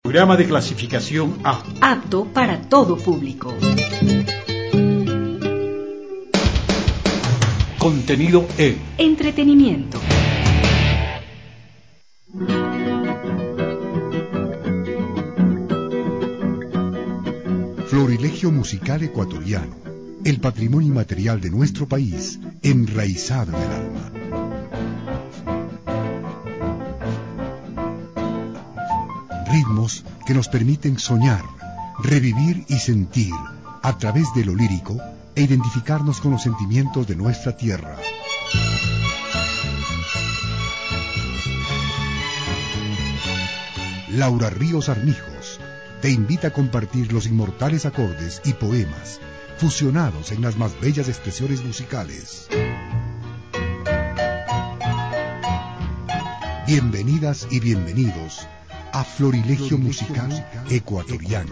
Programa de clasificación A. Apto para todo público. Contenido E. Entretenimiento. Florilegio musical ecuatoriano, el patrimonio inmaterial de nuestro país, enraizado en el alma. Ritmos que nos permiten soñar, revivir y sentir a través de lo lírico e identificarnos con los sentimientos de nuestra tierra. Laura Ríos Armijos te invita a compartir los inmortales acordes y poemas fusionados en las más bellas expresiones musicales. Bienvenidas y bienvenidos a Florilegio musical ecuatoriano.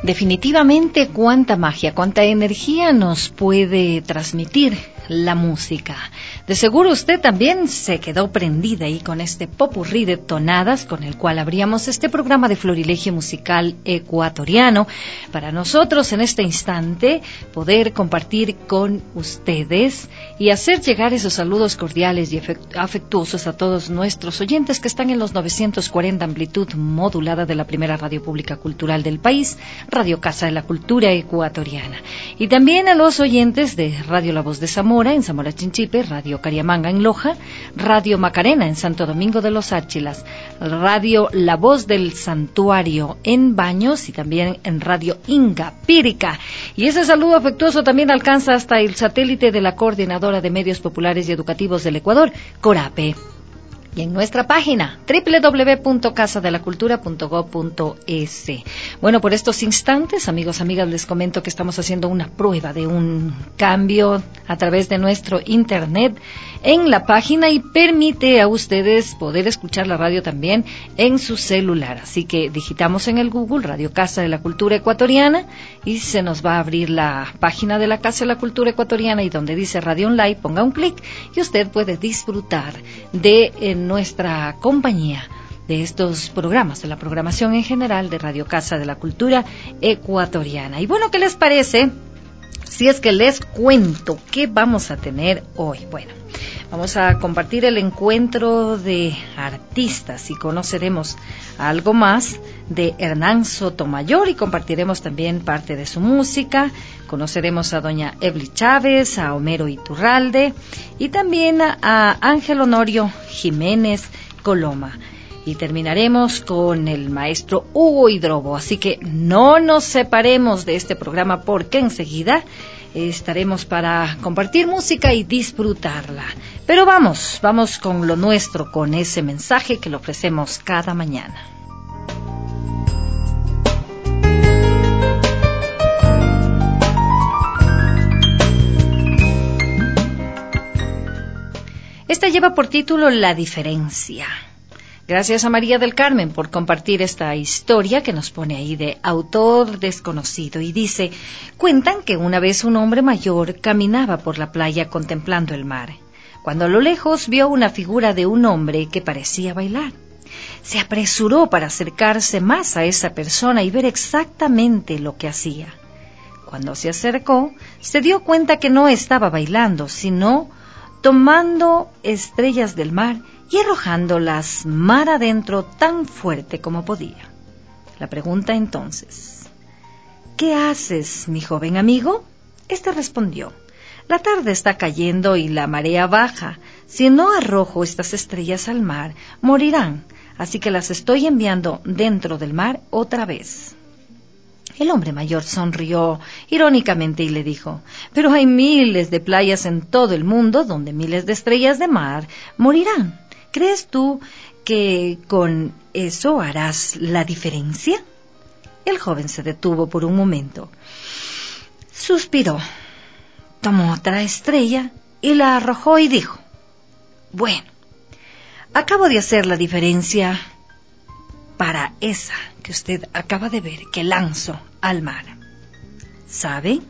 Definitivamente, cuánta magia, cuánta energía nos puede transmitir la música. De seguro usted también se quedó prendida ahí con este popurrí de tonadas con el cual abríamos este programa de Florilegio Musical Ecuatoriano. Para nosotros en este instante poder compartir con ustedes y hacer llegar esos saludos cordiales y afectuosos a todos nuestros oyentes que están en los 940 amplitud modulada de la primera radio pública cultural del país, Radio Casa de la Cultura Ecuatoriana. Y también a los oyentes de Radio La Voz de Zamora, en Zamora Chinchipe, Radio Cariamanga en Loja, Radio Macarena en Santo Domingo de los Áchilas, Radio La Voz del Santuario en Baños y también en Radio Inga Pírica. Y ese saludo afectuoso también alcanza hasta el satélite de la Coordinadora de Medios Populares y Educativos del Ecuador, CORAPE. Y en nuestra página www.casadelacultura.go.es. Bueno, por estos instantes, amigos, amigas, les comento que estamos haciendo una prueba de un cambio a través de nuestro internet en la página y permite a ustedes poder escuchar la radio también en su celular. Así que digitamos en el Google Radio Casa de la Cultura Ecuatoriana y se nos va a abrir la página de la Casa de la Cultura Ecuatoriana y donde dice Radio Online, ponga un clic y usted puede disfrutar de nuestra compañía de estos programas, de la programación en general de Radio Casa de la Cultura Ecuatoriana. Y bueno, ¿qué les parece si es que les cuento qué vamos a tener hoy? Bueno, vamos a compartir el encuentro de artistas y conoceremos algo más de Hernán Sotomayor y compartiremos también parte de su música. Conoceremos a doña Evely Chávez, a Homero Iturralde y también a Ángel Honorio Jiménez Coloma. Y terminaremos con el maestro Hugo Hidrobo. Así que no nos separemos de este programa porque enseguida estaremos para compartir música y disfrutarla. Pero vamos con lo nuestro, con ese mensaje que le ofrecemos cada mañana. Esta lleva por título La diferencia. Gracias a María del Carmen por compartir esta historia que nos pone ahí de autor desconocido. Y dice, cuentan que una vez un hombre mayor caminaba por la playa contemplando el mar, cuando a lo lejos vio una figura de un hombre que parecía bailar. Se apresuró para acercarse más a esa persona y ver exactamente lo que hacía. Cuando se acercó, se dio cuenta que no estaba bailando, sino tomando estrellas del mar y arrojándolas mar adentro tan fuerte como podía. La pregunta entonces, ¿qué haces, mi joven amigo? Este respondió, la tarde está cayendo y la marea baja. Si no arrojo estas estrellas al mar, morirán, así que las estoy enviando dentro del mar otra vez. El hombre mayor sonrió irónicamente y le dijo, pero hay miles de playas en todo el mundo donde miles de estrellas de mar morirán. ¿Crees tú que con eso harás la diferencia? El joven se detuvo por un momento. Suspiró, tomó otra estrella y la arrojó y dijo, bueno, acabo de hacer la diferencia para esa que usted acaba de ver que lanzo al mar. ¿Sabe?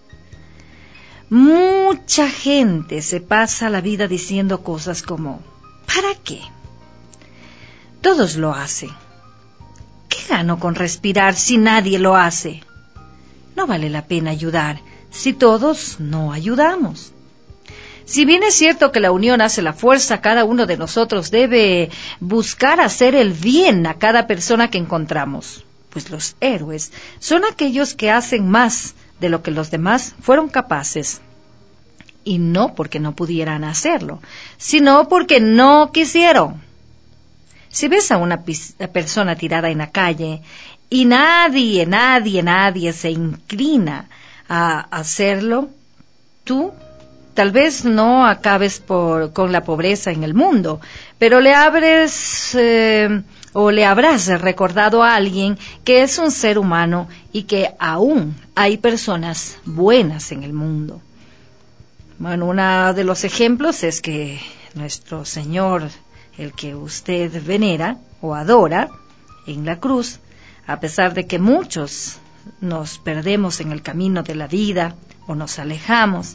Mucha gente se pasa la vida diciendo cosas como, ¿para qué? Todos lo hacen. ¿Qué gano con respirar si nadie lo hace? No vale la pena ayudar si todos no ayudamos. Si bien es cierto que la unión hace la fuerza, cada uno de nosotros debe buscar hacer el bien a cada persona que encontramos. Pues los héroes son aquellos que hacen más de lo que los demás fueron capaces. Y no porque no pudieran hacerlo, sino porque no quisieron. Si ves a una persona tirada en la calle y nadie se inclina a hacerlo, tú tal vez no acabes con la pobreza en el mundo, pero le habrás recordado a alguien que es un ser humano y que aún hay personas buenas en el mundo. Bueno, uno de los ejemplos es que nuestro Señor, el que usted venera o adora en la cruz, a pesar de que muchos nos perdemos en el camino de la vida o nos alejamos,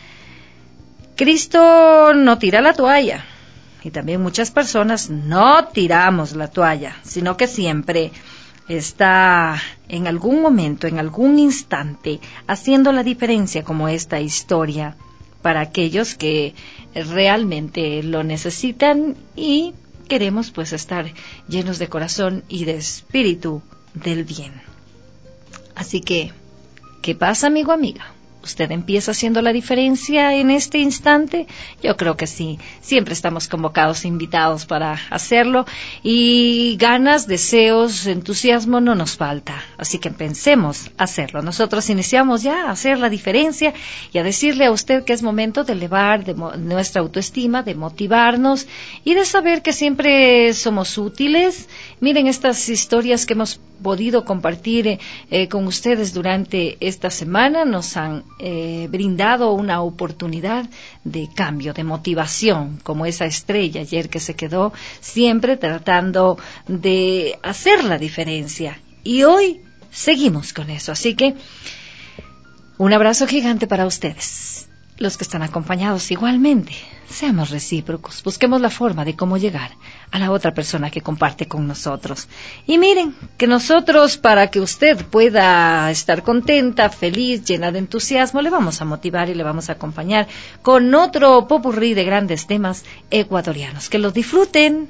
Cristo no tira la toalla, y también muchas personas no tiramos la toalla, sino que siempre está en algún momento, en algún instante, haciendo la diferencia, como esta historia, para aquellos que realmente lo necesitan y queremos pues estar llenos de corazón y de espíritu del bien. Así que, ¿qué pasa, amigo, amiga? ¿Usted empieza haciendo la diferencia en este instante? Yo creo que sí. Siempre estamos convocados, invitados para hacerlo. Y ganas, deseos, entusiasmo no nos falta. Así que pensemos hacerlo. Nosotros iniciamos ya a hacer la diferencia y a decirle a usted que es momento de elevar nuestra autoestima, de motivarnos y de saber que siempre somos útiles. Miren estas historias que hemos podido compartir con ustedes durante esta semana. Nos han brindado una oportunidad de cambio, de motivación, como esa estrella ayer que se quedó siempre tratando de hacer la diferencia. Y hoy seguimos con eso. Así que un abrazo gigante para ustedes, los que están acompañados igualmente. Seamos recíprocos, busquemos la forma de cómo llegar a la otra persona que comparte con nosotros. Y miren, que nosotros, para que usted pueda estar contenta, feliz, llena de entusiasmo, le vamos a motivar y le vamos a acompañar con otro popurrí de grandes temas ecuatorianos. Que los disfruten.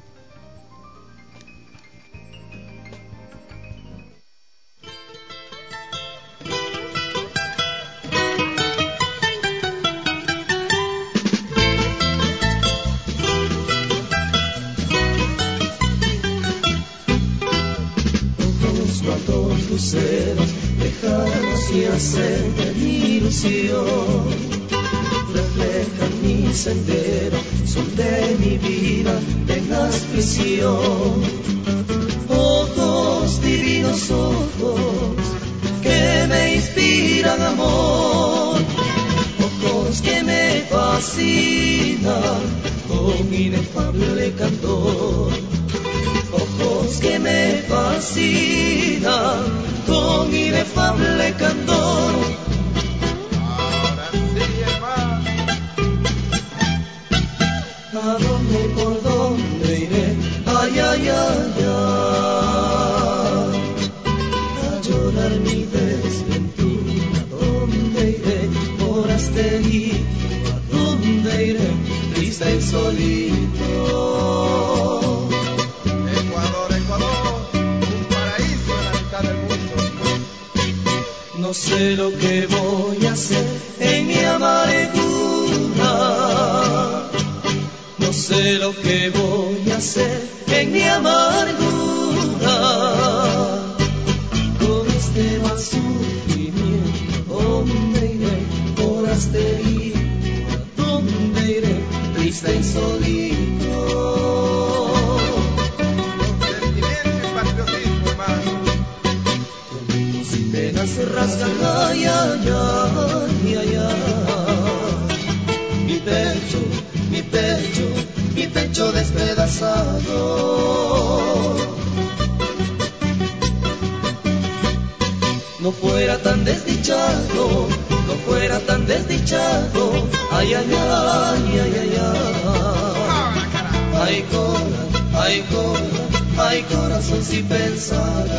Luceros lejanos y hacen de ilusión, reflejan mi sendero, son de mi vida, tengas prisión. Ojos, divinos ojos, que me inspiran amor, ojos que me fascinan con inefable candor. Ojos que me fascinan con inefable candor. Ahora sí, hermano. ¿A dónde y por dónde iré? Ay, ay, ay, ay. A llorar mi desventura. ¿A dónde iré? Por Asterisco. ¿A dónde iré? Triste y solito. No sé lo que voy a hacer en mi amargura. No sé lo que voy a hacer en mi amargura. Con este mal sufrimiento, ¿dónde iré? Por Asterisco, ¿a dónde iré? Triste y solito. Con sentimiento y patriotismo, hermano. Se rasgan, ay, ay, ay, ay, ay. Mi pecho, mi pecho, mi pecho despedazado. No fuera tan desdichado, no fuera tan desdichado. Ay, ay, ay, ay, ay, ay. Ay, cora, ay, cora, ay, corazón, si pensarás.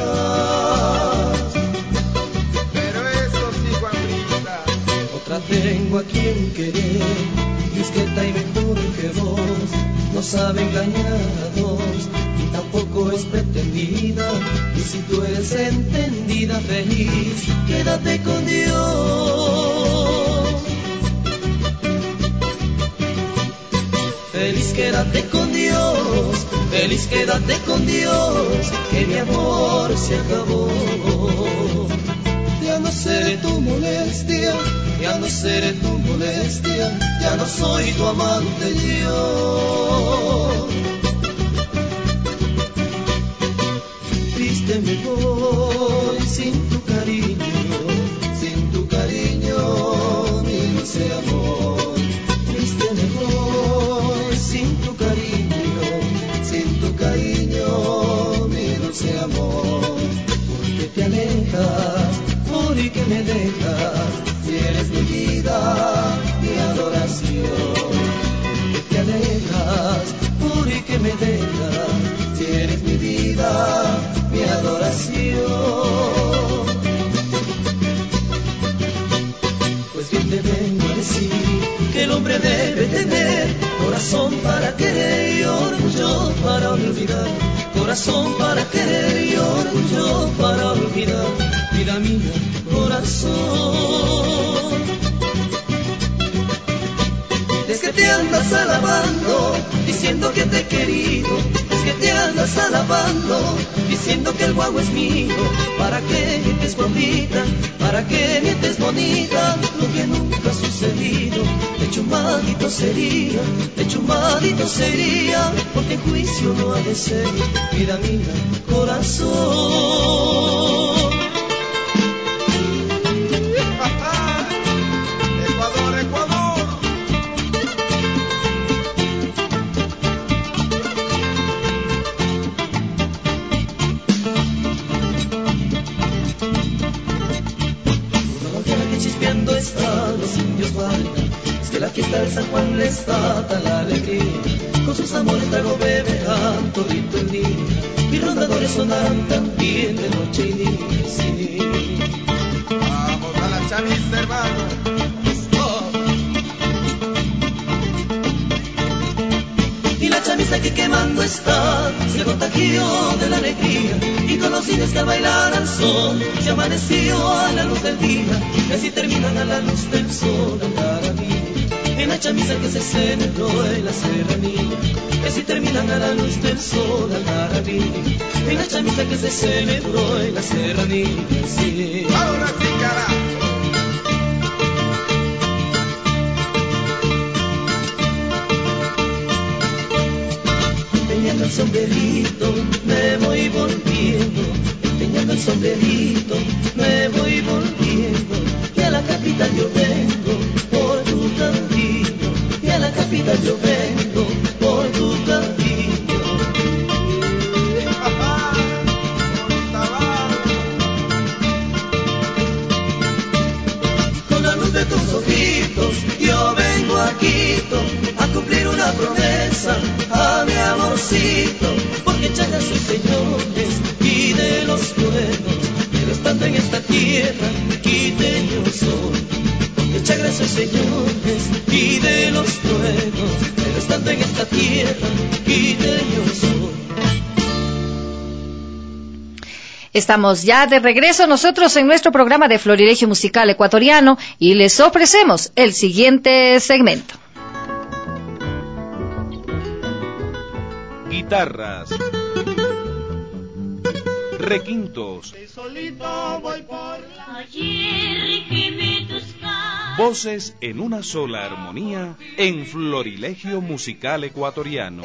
Tengo a quien querer, discreta y mejor que vos, no sabe engañar a dos, y tampoco es pretendida, y si tú eres entendida, feliz, quédate con Dios. Feliz quédate con Dios, feliz quédate con Dios, que mi amor se acabó. Ya no seré tu molestia, ya no seré tu molestia, ya no soy tu amante yo. Triste me voy sin tu cariño, mi dulce amor. Triste me voy sin tu cariño, mi dulce amor. Porque te alejas? ¿Por qué me dejas? Si eres mi vida, mi adoración. ¿Por qué te alejas? ¿Por qué me dejas? Si eres mi vida, mi adoración. Pues bien te vengo a decir que el hombre debe tener corazón para querer y orgullo para olvidar. Corazón para querer y orgullo para olvidar. Vida mía, corazón. Es que te andas alabando, diciendo que te he querido. Es que te andas alabando, diciendo que el guau es mío. ¿Para qué mientes, guapita? ¿Para qué mientes, bonita? Lo que nunca ha sucedido. De chumadito sería, de chumadito sería, porque en juicio no ha de ser. Vida mía, corazón. Ecuador, Ecuador. Una mañana que chispeando están los indios bailan. Es que la fiesta de San Juan les da tal alegría. Con sus amores trago beberán todito el día. Y rondadores sonarán también de noche y día, sí. Vamos a la chavista, hermano. Y la chamisa que quemando está se contagió de la alegría. Y con los cines que al bailar al sol se amaneció a la luz del día. Y así terminan a la luz del sol algarabía. En la chamisa que se celebró en la serranía. Y así terminan a la luz del sol algarabía. En la chamisa que se celebró en la serranía, sí. Ahora sí, carajo. Empeñando el sombrerito, me voy volviendo. Empeñando el sombrerito, me voy volviendo. Y a la capital yo vengo por tu camino. Y a la capital yo vengo por tu camino. Con la luz de tus ojitos, yo vengo a Quito a cumplir una promesa a mi amorcito, porque changa soy señores y de los buenos, pero estando en esta tierra quiteño soy. Porque changa soy señores y de los buenos, pero estando en esta tierra quiteño soy. Estamos ya de regreso nosotros en nuestro programa de Florilegio Musical Ecuatoriano y les ofrecemos el siguiente segmento. Guitarras, requintos, voces en una sola armonía en Florilegio Musical Ecuatoriano.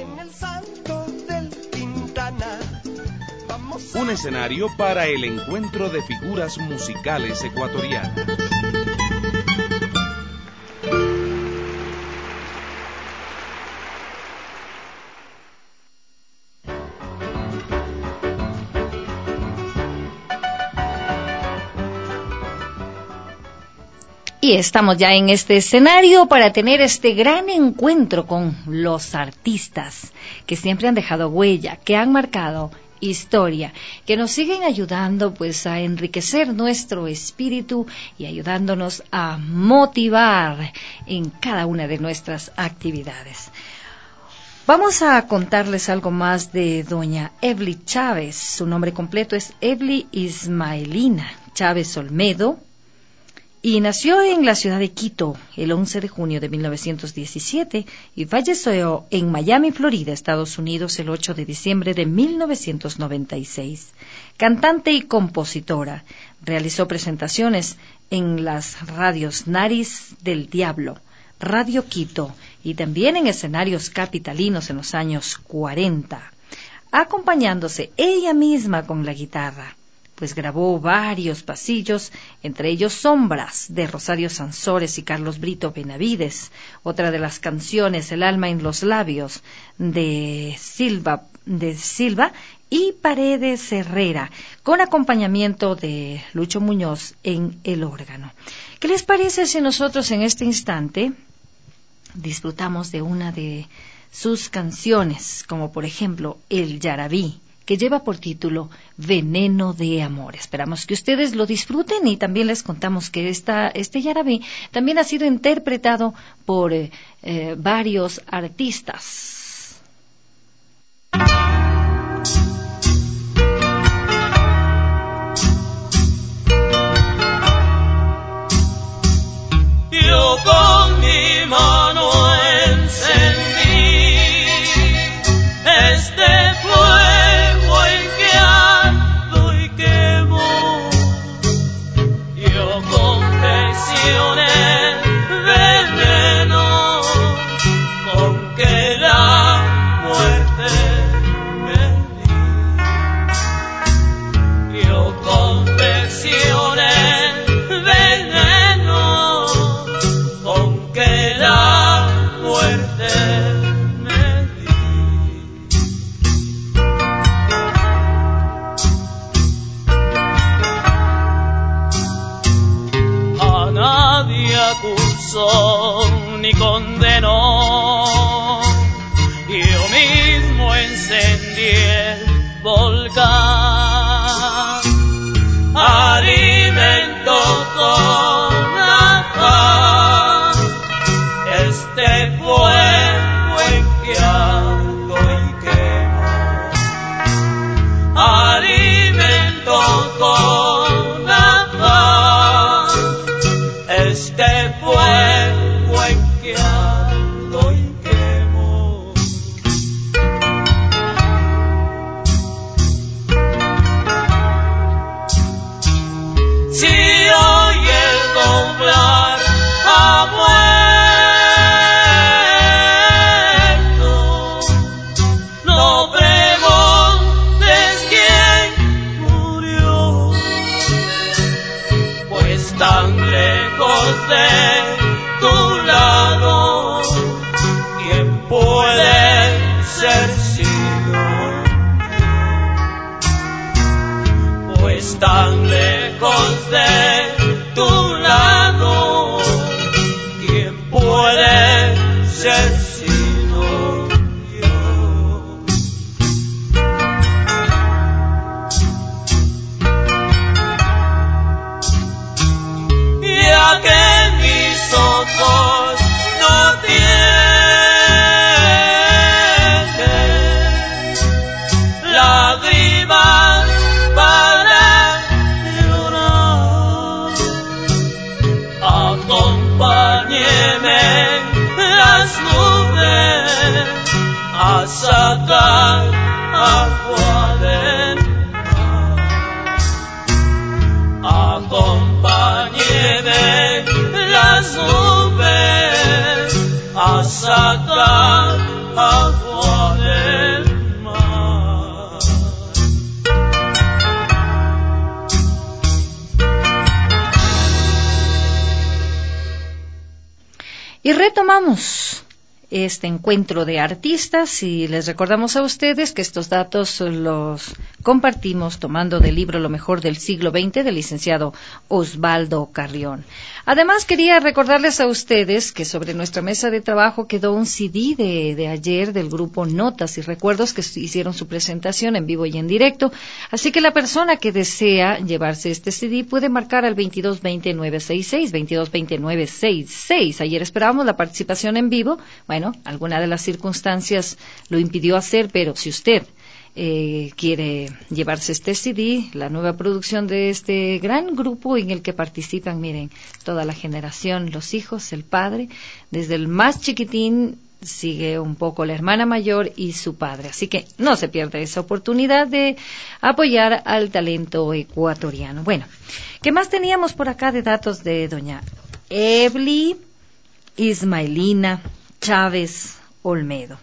Un escenario para el encuentro de figuras musicales ecuatorianas. Y estamos ya en este escenario para tener este gran encuentro con los artistas que siempre han dejado huella, que han marcado historia, que nos siguen ayudando pues a enriquecer nuestro espíritu y ayudándonos a motivar en cada una de nuestras actividades. Vamos a contarles algo más de doña Evely Chávez. Su nombre completo es Evely Ismaelina Chávez Olmedo y nació en la ciudad de Quito el 11 de junio de 1917 y falleció en Miami, Florida, Estados Unidos, el 8 de diciembre de 1996. Cantante y compositora, realizó presentaciones en las radios Nariz del Diablo, Radio Quito y también en escenarios capitalinos en los años 40, acompañándose ella misma con la guitarra. Pues grabó varios pasillos, entre ellos Sombras, de Rosario Sansores y Carlos Brito Benavides, otra de las canciones El alma en los labios, de Silva, y Paredes Herrera, con acompañamiento de Lucho Muñoz en el órgano. ¿Qué les parece si nosotros en este instante disfrutamos de una de sus canciones, como por ejemplo El Yarabí, que lleva por título Veneno de Amor? Esperamos que ustedes lo disfruten y también les contamos que este yarabí también ha sido interpretado por varios artistas. Yo con mi mano encendí este fuego en que ando y quemo. Yo confeccioné veneno con que la muerte me di. Yo confeccioné veneno con que la muerte me di. A nadie acusó ni condenó, yo mismo encendí el volcán, alimento con la paz este fuego en que ando y quemo, alimento con la paz este fuego en que ando y quemo. Si oye el doblar ha muerto, no preguntes quién murió, pues tan lejos de tu lado, ¿quién puede ser sino yo? Pues tan lejos de tu lado, ¿quién puede ser sino yo? Ya que mis ojos no tienen lágrimas para llorar, acompáñeme las nubes a sacar agua del mar, acompáñeme las nubes a sacar agua del mar. Y retomamos este encuentro de artistas y les recordamos a ustedes que estos datos los compartimos tomando del libro Lo mejor del siglo XX del licenciado Osvaldo Carrión. Además, quería recordarles a ustedes que sobre nuestra mesa de trabajo quedó un CD de ayer del grupo Notas y Recuerdos que hicieron su presentación en vivo y en directo. Así que la persona que desea llevarse este CD puede marcar al 2220-966, 2220-966. Ayer esperábamos la participación en vivo. Bueno, alguna de las circunstancias lo impidió hacer, pero si usted quiere llevarse este CD, la nueva producción de este gran grupo en el que participan, miren, toda la generación, los hijos, el padre, desde el más chiquitín sigue un poco la hermana mayor y su padre. Así que no se pierda esa oportunidad de apoyar al talento ecuatoriano. Bueno, ¿qué más teníamos por acá de datos de doña Ebli Ismailina Chávez Olmedo?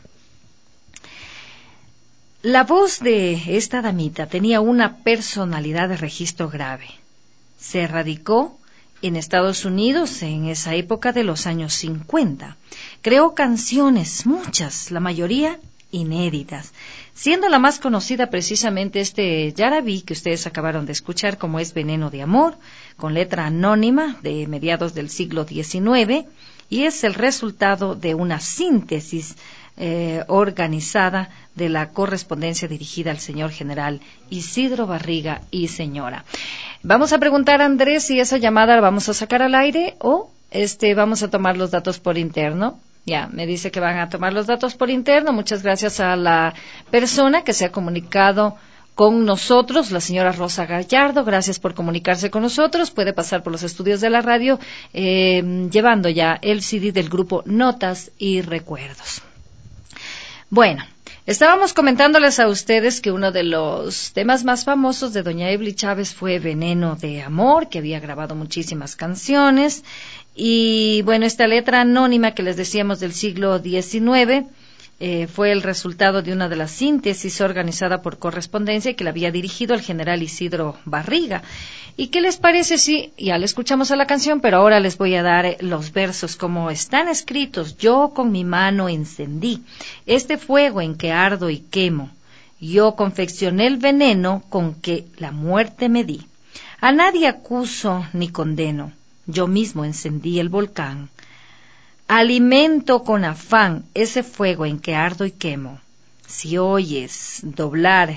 La voz de esta damita tenía una personalidad de registro grave. Se radicó en Estados Unidos en esa época de los años 50. Creó canciones, muchas, la mayoría inéditas. siendo la más conocida precisamente este yarabí que ustedes acabaron de escuchar, como es Veneno de Amor, con letra anónima de mediados del siglo XIX, y es el resultado de una síntesis organizada de la correspondencia dirigida al señor general Isidro Barriga y señora. Vamos a preguntar a Andrés si esa llamada la vamos a sacar al aire o vamos a tomar los datos por interno. Ya, me dice que van a tomar los datos por interno. Muchas gracias a la persona que se ha comunicado con nosotros, la señora Rosa Gallardo. Gracias por comunicarse con nosotros. Puede pasar por los estudios de la radio llevando ya el CD del grupo Notas y Recuerdos. Bueno, estábamos comentándoles a ustedes que uno de los temas más famosos de doña Evelyn Chávez fue Veneno de Amor, que había grabado muchísimas canciones. Y bueno, esta letra anónima que les decíamos del siglo XIX fue el resultado de una de las síntesis organizada por correspondencia que le había dirigido al general Isidro Barriga. ¿Y qué les parece si ya le escuchamos a la canción, pero ahora les voy a dar los versos como están escritos? Yo con mi mano encendí este fuego en que ardo y quemo. Yo confeccioné el veneno con que la muerte me di. A nadie acuso ni condeno. Yo mismo encendí el volcán. Alimento con afán ese fuego en que ardo y quemo. Si oyes doblar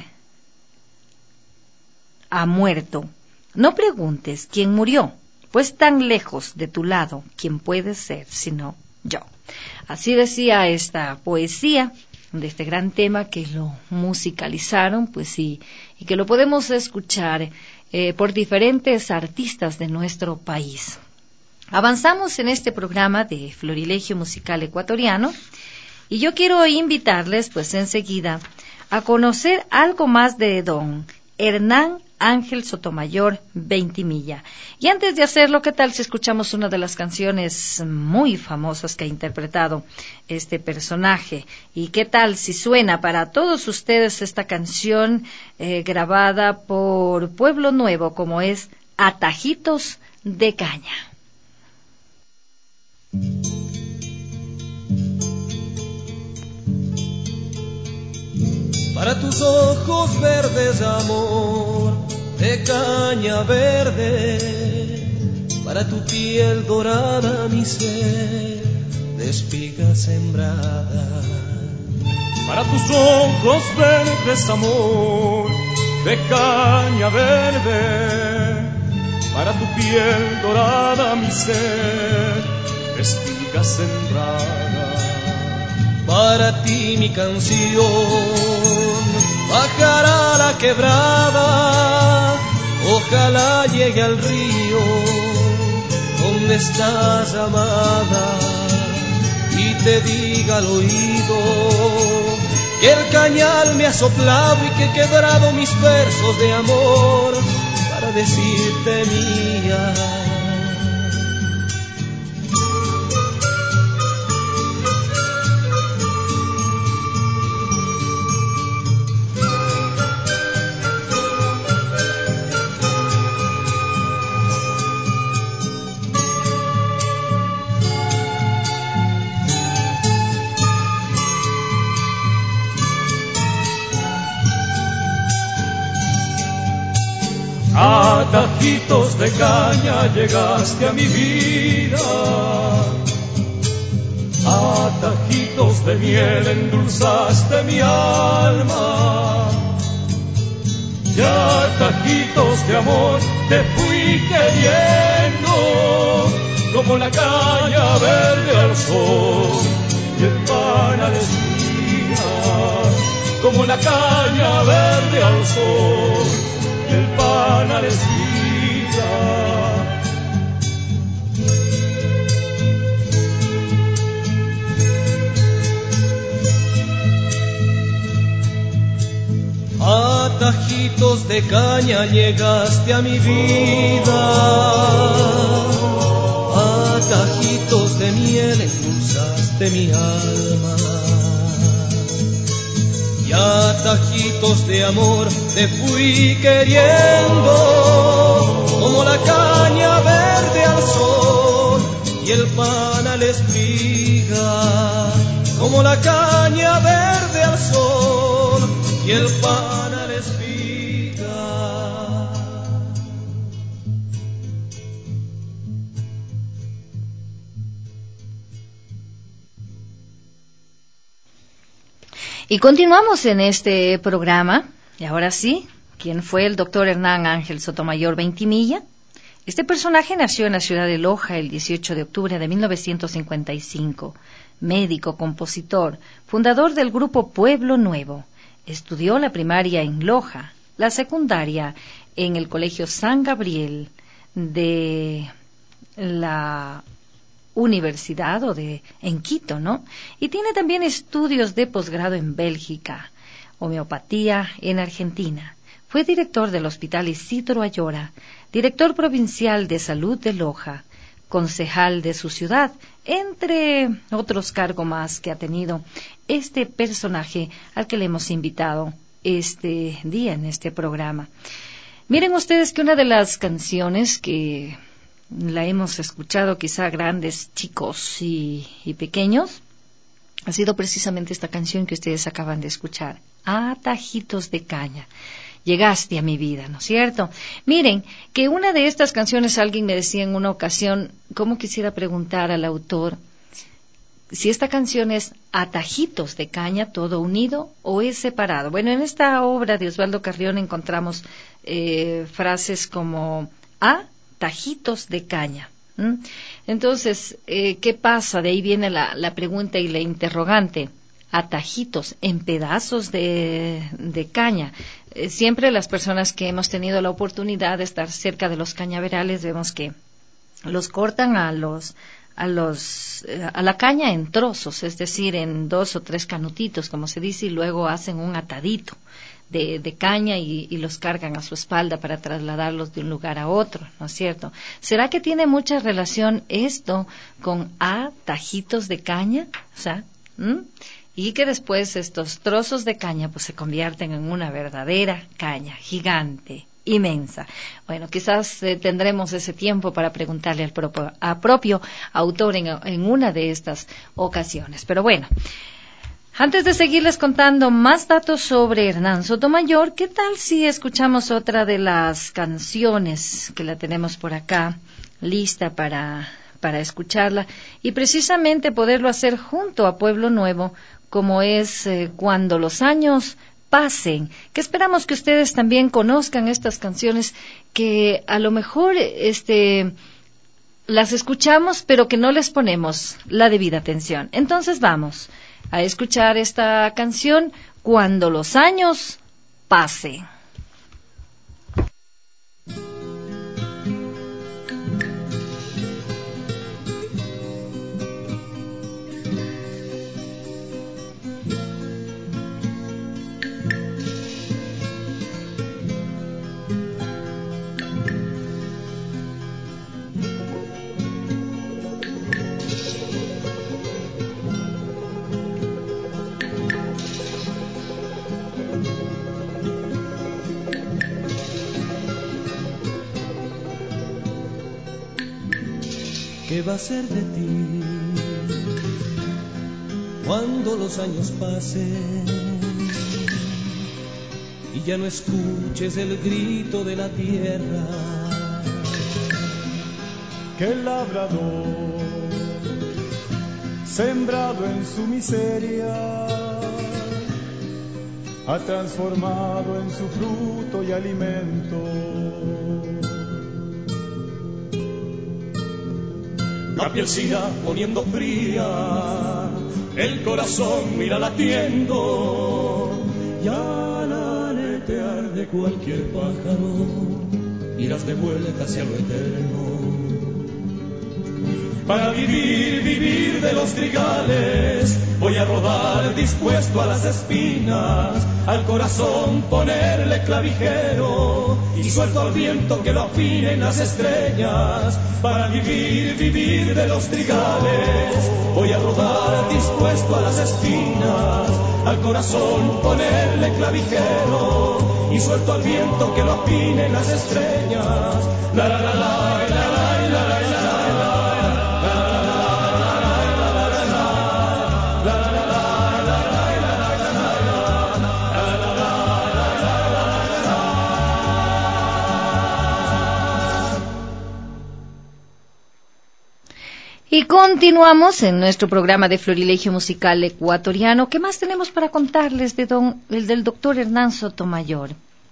a muerto, no preguntes quién murió, pues tan lejos de tu lado, ¿quién puede ser sino yo? Así decía esta poesía de este gran tema que lo musicalizaron, pues sí, y que lo podemos escuchar por diferentes artistas de nuestro país. Avanzamos en este programa de Florilegio Musical Ecuatoriano y yo quiero invitarles pues enseguida a conocer algo más de don Hernán Ángel Sotomayor Ventimilla. Y antes de hacerlo, ¿qué tal si escuchamos una de las canciones muy famosas que ha interpretado este personaje? ¿Y qué tal si suena para todos ustedes esta canción grabada por Pueblo Nuevo, como es Atajitos de Caña? Para tus ojos verdes, amor, de caña verde, para tu piel dorada, mi ser, de espiga sembrada. Para tus ojos verdes, amor, de caña verde, para tu piel dorada, mi ser, espiga sembrada. Para ti mi canción bajará la quebrada, ojalá llegue al río donde estás amada y te diga al oído que el cañal me ha soplado y que he quebrado mis versos de amor para decirte mía. Atajitos de caña llegaste a mi vida, atajitos de miel endulzaste mi alma, y atajitos de amor te fui queriendo, como la caña verde al sol y el pan a la espiga, como la caña verde al sol y el pan a la espiga. Atajitos de caña llegaste a mi vida, atajitos de miel endulzaste mi alma, y atajitos de amor te fui queriendo, como la caña verde al sol y el pan a la espiga, como la caña verde al sol el pan a la espiga. Y continuamos en este programa, y ahora sí, ¿quién fue el doctor Hernán Ángel Sotomayor Ventimilla? Este personaje nació en la ciudad de Loja el 18 de octubre de 1955, médico, compositor, fundador del grupo Pueblo Nuevo. Estudió la primaria en Loja, la secundaria en el Colegio San Gabriel de la Universidad en Quito, ¿no? Y tiene también estudios de posgrado en Bélgica, homeopatía en Argentina. Fue director del Hospital Isidro Ayora, director provincial de salud de Loja, concejal de su ciudad, entre otros cargos más que ha tenido este personaje al que le hemos invitado este día en este programa. Miren ustedes que una de las canciones que la hemos escuchado quizá grandes, chicos y pequeños, ha sido precisamente esta canción que ustedes acaban de escuchar, Atajitos de Caña. Llegaste a mi vida, ¿no es cierto? Miren, que una de estas canciones, alguien me decía en una ocasión, ¿cómo quisiera preguntar al autor si esta canción es Atajitos de Caña, todo unido, o es separado? Bueno, en esta obra de Osvaldo Carrión encontramos frases como tajitos de caña. Entonces, ¿qué pasa? De ahí viene la pregunta y la interrogante. Atajitos, en pedazos de caña. Siempre las personas que hemos tenido la oportunidad de estar cerca de los cañaverales vemos que los cortan a la caña en trozos, es decir, en 2 o 3 canutitos, como se dice, y luego hacen un atadito de caña y los cargan a su espalda para trasladarlos de un lugar a otro, ¿no es cierto? ¿Será que tiene mucha relación esto con tajitos de caña? O sea, y que después estos trozos de caña pues se convierten en una verdadera caña gigante, inmensa. Bueno, quizás tendremos ese tiempo para preguntarle al propio autor en una de estas ocasiones. Pero bueno, antes de seguirles contando más datos sobre Hernán Sotomayor, ¿qué tal si escuchamos otra de las canciones que la tenemos por acá lista para escucharla y precisamente poderlo hacer junto a Pueblo Nuevo, como es Cuando los años pasen, que esperamos que ustedes también conozcan estas canciones que a lo mejor las escuchamos pero que no les ponemos la debida atención. Entonces vamos a escuchar esta canción Cuando los años pasen. ¿Qué va a ser de ti cuando los años pasen y ya no escuches el grito de la tierra? Que el labrador, sembrado en su miseria, ha transformado en su fruto y alimento la piel se irá poniendo fría, el corazón irá latiendo, y al aletear de cualquier pájaro irás de vuelta hacia lo eterno. Para vivir de los trigales, voy a rodar dispuesto a las espinas, al corazón ponerle clavijero, y suelto al viento que lo afinen las estrellas. Para vivir de los trigales, voy a rodar dispuesto a las espinas, al corazón ponerle clavijero, y suelto al viento que lo afinen las estrellas. La la la la la la la la la la. Y continuamos en nuestro programa de Florilegio Musical Ecuatoriano. ¿Qué más tenemos para contarles del doctor Hernán Sotomayor?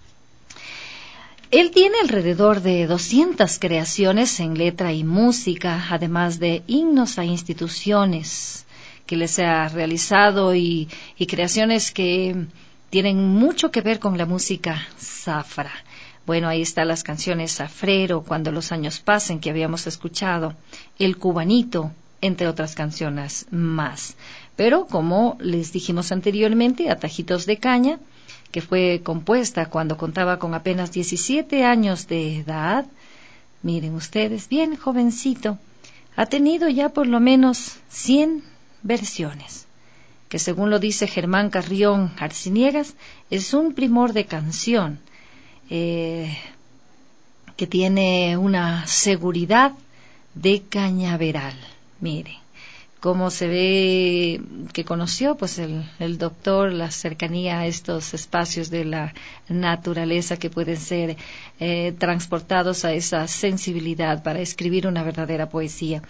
Él tiene alrededor de 200 creaciones en letra y música, además de himnos a instituciones que les ha realizado y creaciones que tienen mucho que ver con la música zafra. Bueno, ahí están las canciones Zafrero, Cuando los años pasen, que habíamos escuchado, El Cubanito, entre otras canciones más. Pero, como les dijimos anteriormente, Atajitos de Caña, que fue compuesta cuando contaba con apenas 17 años de edad, miren ustedes, bien jovencito, ha tenido ya por lo menos 100 versiones, que según lo dice Germán Carrión Arciniegas, es un primor de canción, que tiene una seguridad de cañaveral. Mire, cómo se ve que conoció pues el doctor la cercanía a estos espacios de la naturaleza que pueden ser transportados a esa sensibilidad para escribir una verdadera poesía.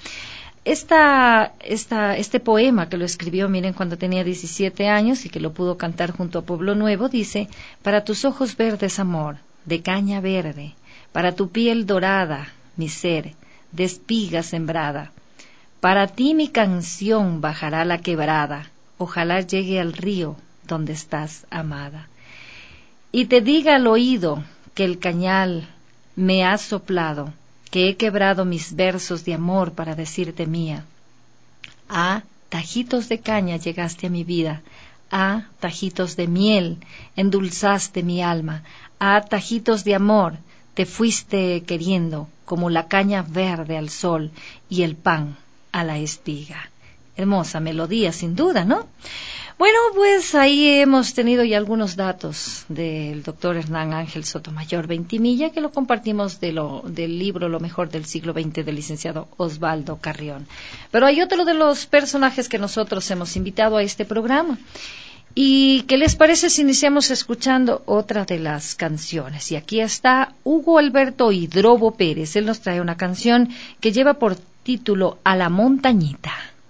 Este poema que lo escribió, miren, cuando tenía 17 años y que lo pudo cantar junto a Pueblo Nuevo, dice: para tus ojos verdes, amor, de caña verde, para tu piel dorada, mi ser, de espiga sembrada, para ti mi canción bajará la quebrada, ojalá llegue al río donde estás amada, y te diga al oído que el cañal me ha soplado, que he quebrado mis versos de amor para decirte mía. Ah, tajitos de caña llegaste a mi vida, ah, tajitos de miel endulzaste mi alma, ah, tajitos de amor te fuiste queriendo, como la caña verde al sol y el pan a la espiga. Hermosa melodía, sin duda, ¿no? Bueno, pues ahí hemos tenido ya algunos datos del doctor Hernán Ángel Sotomayor Ventimilla, que lo compartimos del libro Lo mejor del siglo XX del licenciado Osvaldo Carrión. Pero hay otro de los personajes que nosotros hemos invitado a este programa. ¿Y qué les parece si iniciamos escuchando otra de las canciones? Y aquí está Hugo Alberto Hidrobo Pérez. Él nos trae una canción que lleva por título A la montañita.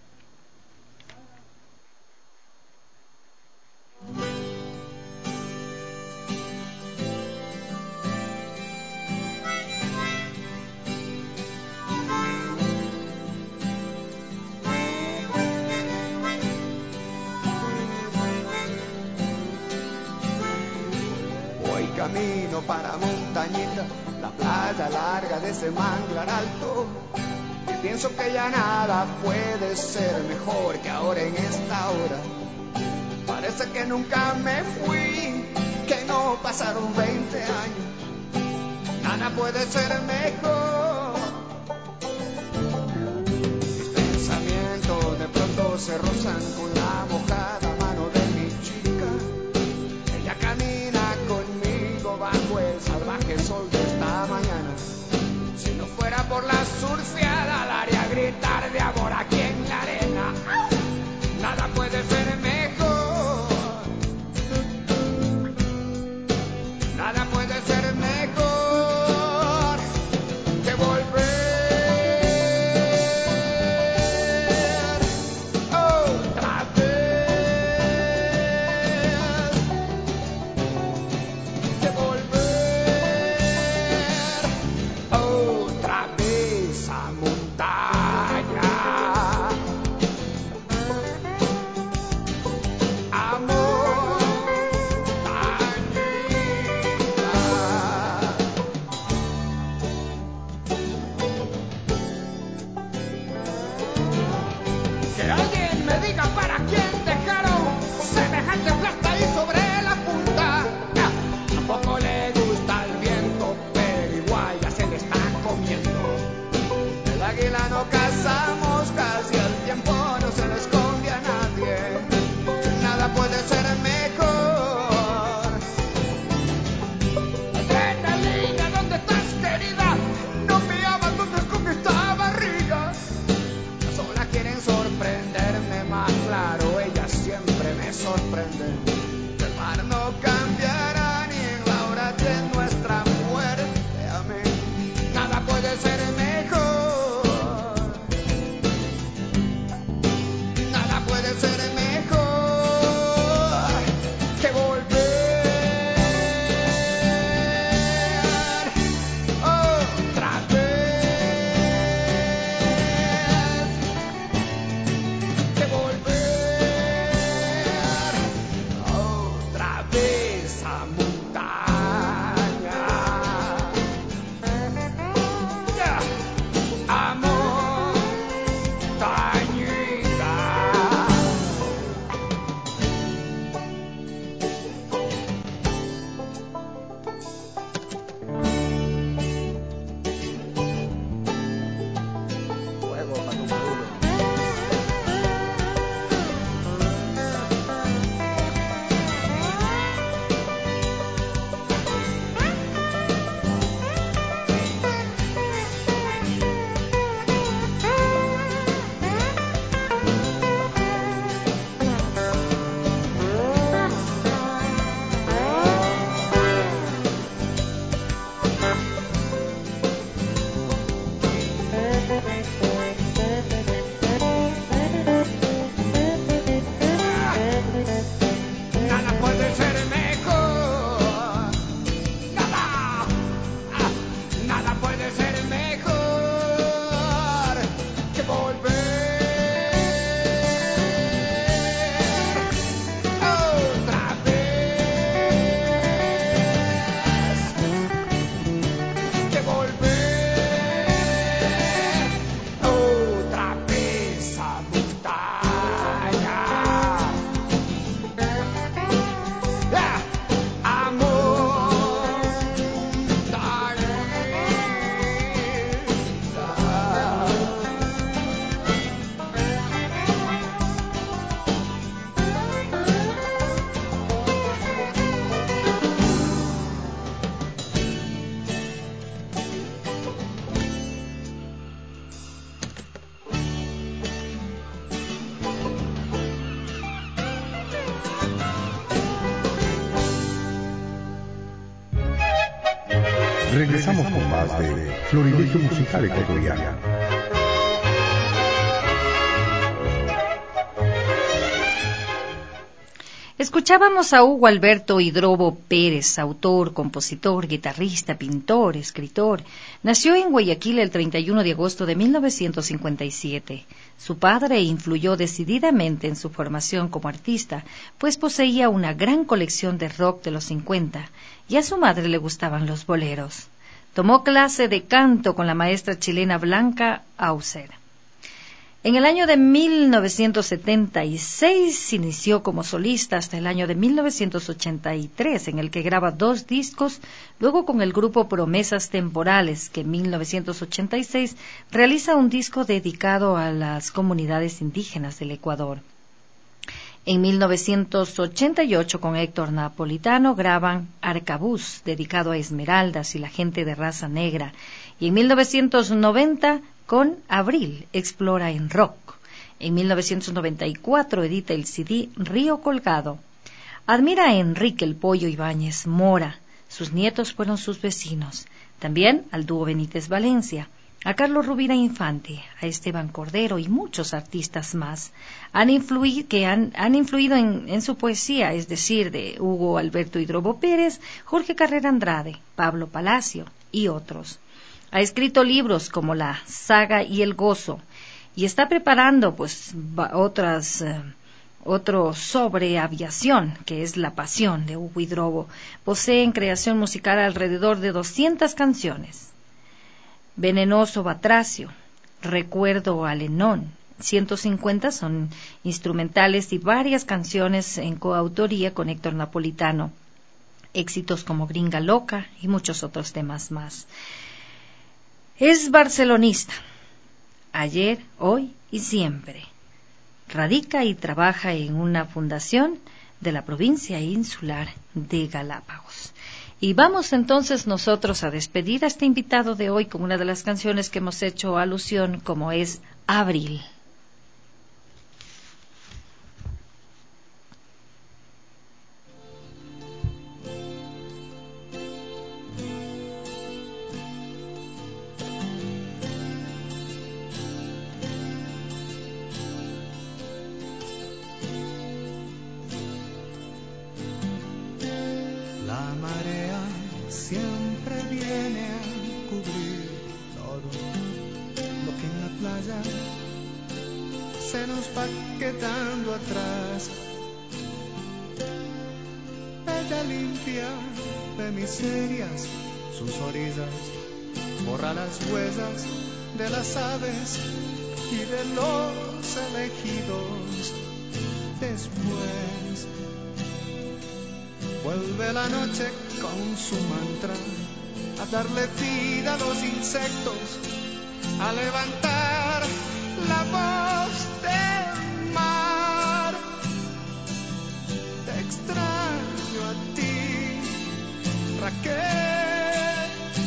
Camino para montañita, la playa larga de ese manglar alto, y pienso que ya nada puede ser mejor que ahora en esta hora. Parece que nunca me fui, que no pasaron 20 años, nada puede ser mejor. Mis pensamientos de pronto se rozan con la mojada mano de mi chica, ella camina bajo el salvaje sol de esta mañana. Si no fuera por la surfeada, la haría gritar de amor aquí en la arena. Nada puede ser mejor, nada puede ser mejor que volver otra vez. Regresamos con más de Florilegio Musical Ecuatoriano. Escuchábamos a Hugo Alberto Hidrobo Pérez, autor, compositor, guitarrista, pintor, escritor. Nació en Guayaquil el 31 de agosto de 1957. Su padre influyó decididamente en su formación como artista, pues poseía una gran colección de rock de los 50, y a su madre le gustaban los boleros. Tomó clase de canto con la maestra chilena Blanca Auser. En el año de 1976 se inició como solista hasta el año de 1983, en el que graba 2 discos, luego con el grupo Promesas Temporales, que en 1986 realiza un disco dedicado a las comunidades indígenas del Ecuador. En 1988, con Héctor Napolitano, graban Arcabuz, dedicado a Esmeraldas y la gente de raza negra, y en 1990 con Abril, explora en rock. En 1994 edita el CD Río Colgado. Admira a Enrique el Pollo Ibáñez Mora. Sus nietos fueron sus vecinos. También al dúo Benítez Valencia, a Carlos Rubira Infante, a Esteban Cordero y muchos artistas más han influido en su poesía, es decir, de Hugo Alberto Hidrobo Pérez, Jorge Carrera Andrade, Pablo Palacio y otros. Ha escrito libros como La Saga y el Gozo, y está preparando otro sobre aviación, que es La Pasión de Hugo Hidrobo. Posee en creación musical alrededor de 200 canciones. Venenoso Batracio, Recuerdo a Lenón, 150 son instrumentales y varias canciones en coautoría con Héctor Napolitano. Éxitos como Gringa Loca y muchos otros temas más. Es barcelonista, ayer, hoy y siempre. Radica y trabaja en una fundación de la provincia insular de Galápagos. Y vamos entonces nosotros a despedir a este invitado de hoy con una de las canciones que hemos hecho alusión, como es Abril. Siempre viene a cubrir todo lo que en la playa se nos va quedando atrás. Ella limpia de miserias sus orillas, borra las huellas de las aves y de los elegidos. Después vuelve la noche con su mantra a darle vida a los insectos, a levantar la voz del mar. Te extraño a ti, Raquel,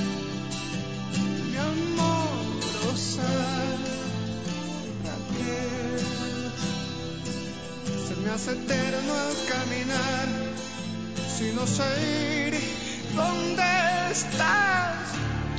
mi amorosa Raquel. Se me hace eterno al caminar, si no sé ir, ¿dónde estás tú?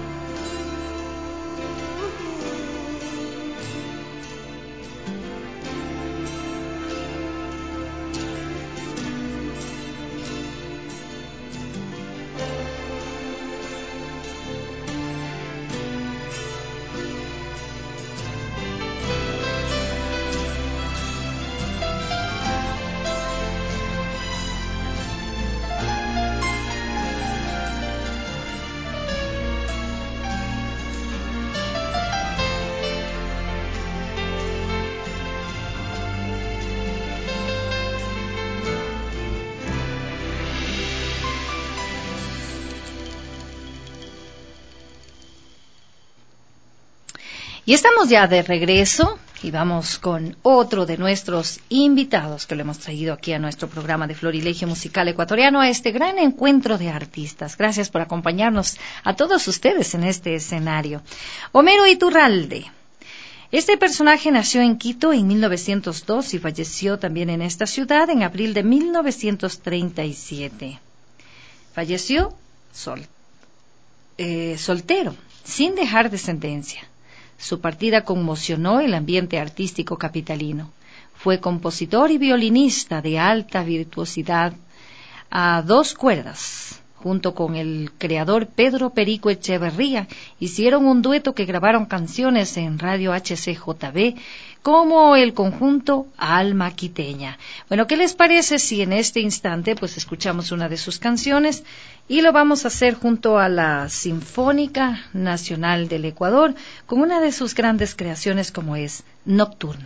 Y estamos ya de regreso y vamos con otro de nuestros invitados que lo hemos traído aquí a nuestro programa de Florilegio Musical Ecuatoriano, a este gran encuentro de artistas. Gracias por acompañarnos a todos ustedes en este escenario. Homero Iturralde. Este personaje nació en Quito en 1902 y falleció también en esta ciudad en abril de 1937. Falleció soltero, sin dejar descendencia. Su partida conmocionó el ambiente artístico capitalino. Fue compositor y violinista de alta virtuosidad a 2 cuerdas. Junto con el creador Pedro Perico Echeverría, hicieron un dueto que grabaron canciones en Radio HCJB, como el conjunto Alma Quiteña. Bueno, ¿qué les parece si en este instante pues escuchamos una de sus canciones? Y lo vamos a hacer junto a la Sinfónica Nacional del Ecuador, con una de sus grandes creaciones como es Nocturno.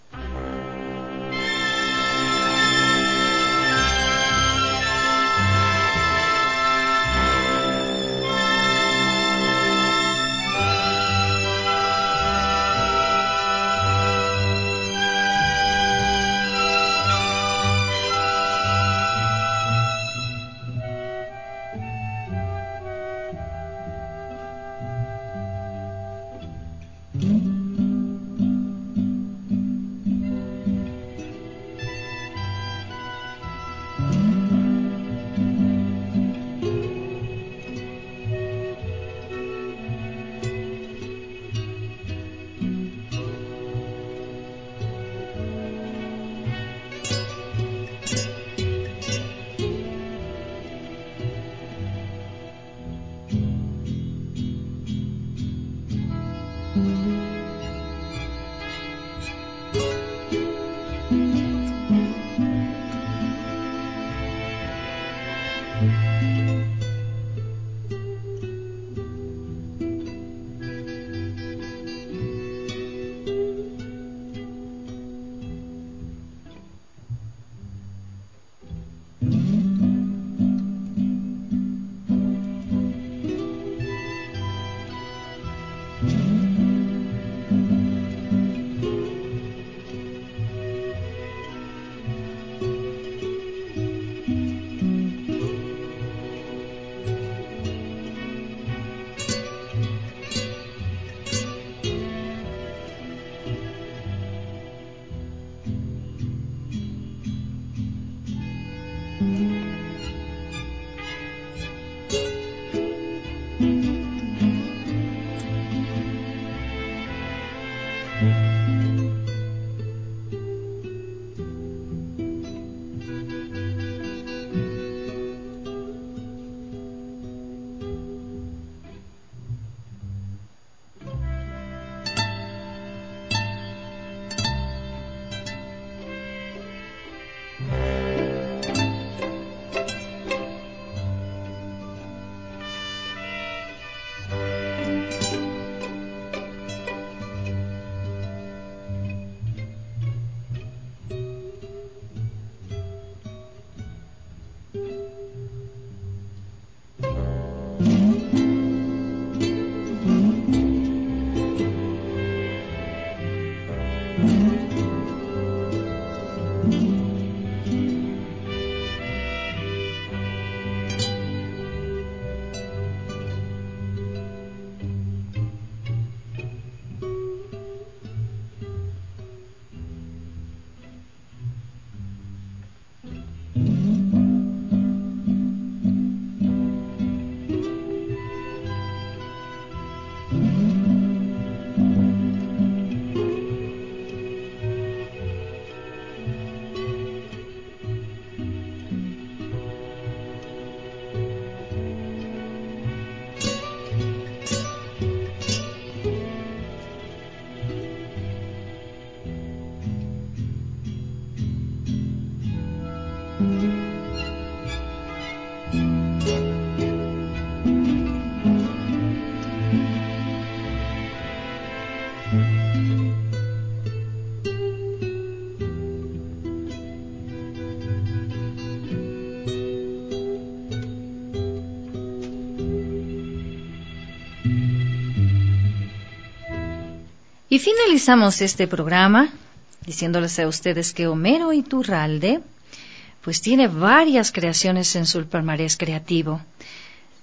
Y finalizamos este programa diciéndoles a ustedes que Homero Iturralde pues tiene varias creaciones en su palmarés creativo.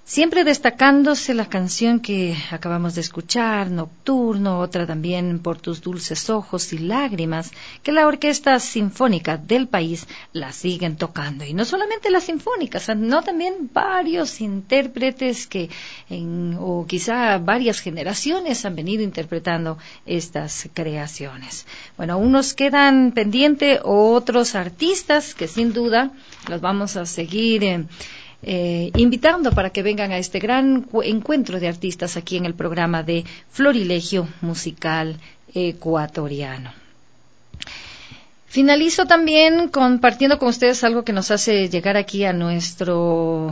Siempre destacándose la canción que acabamos de escuchar, Nocturno, otra también Por tus dulces ojos y lágrimas, que la Orquesta Sinfónica del país la siguen tocando. Y no solamente las sinfónicas, sino también varios intérpretes o quizá varias generaciones han venido interpretando estas creaciones. Bueno, aún nos quedan pendientes otros artistas que sin duda los vamos a seguir invitando para que vengan a este gran encuentro de artistas aquí en el programa de Florilegio Musical Ecuatoriano. Finalizo también compartiendo con ustedes algo que nos hace llegar aquí a nuestro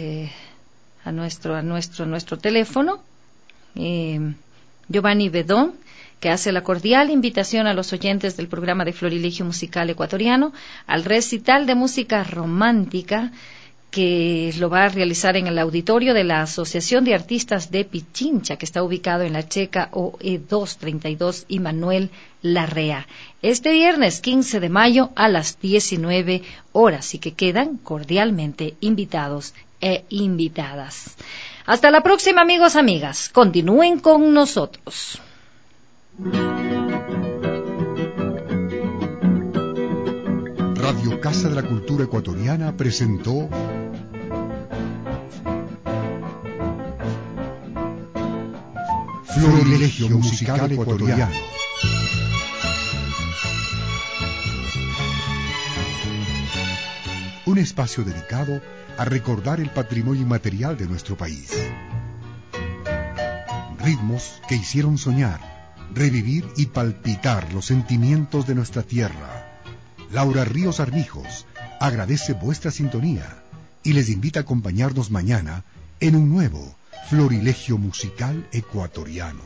teléfono, Giovanni Bedón, que hace la cordial invitación a los oyentes del programa de Florilegio Musical Ecuatoriano al recital de música romántica que lo va a realizar en el auditorio de la Asociación de Artistas de Pichincha, que está ubicado en la Checa OE 232 y Manuel Larrea, este viernes 15 de mayo a las 19 horas, y que quedan cordialmente invitados e invitadas. Hasta la próxima, amigos, amigas. Continúen con nosotros. Radio Casa de la Cultura Ecuatoriana presentó Florilegio Musical Ecuatoriano. Un espacio dedicado a recordar el patrimonio inmaterial de nuestro país. Ritmos que hicieron soñar, revivir y palpitar los sentimientos de nuestra tierra. Laura Ríos Armijos agradece vuestra sintonía y les invita a acompañarnos mañana en un nuevo Florilegio Musical Ecuatoriano.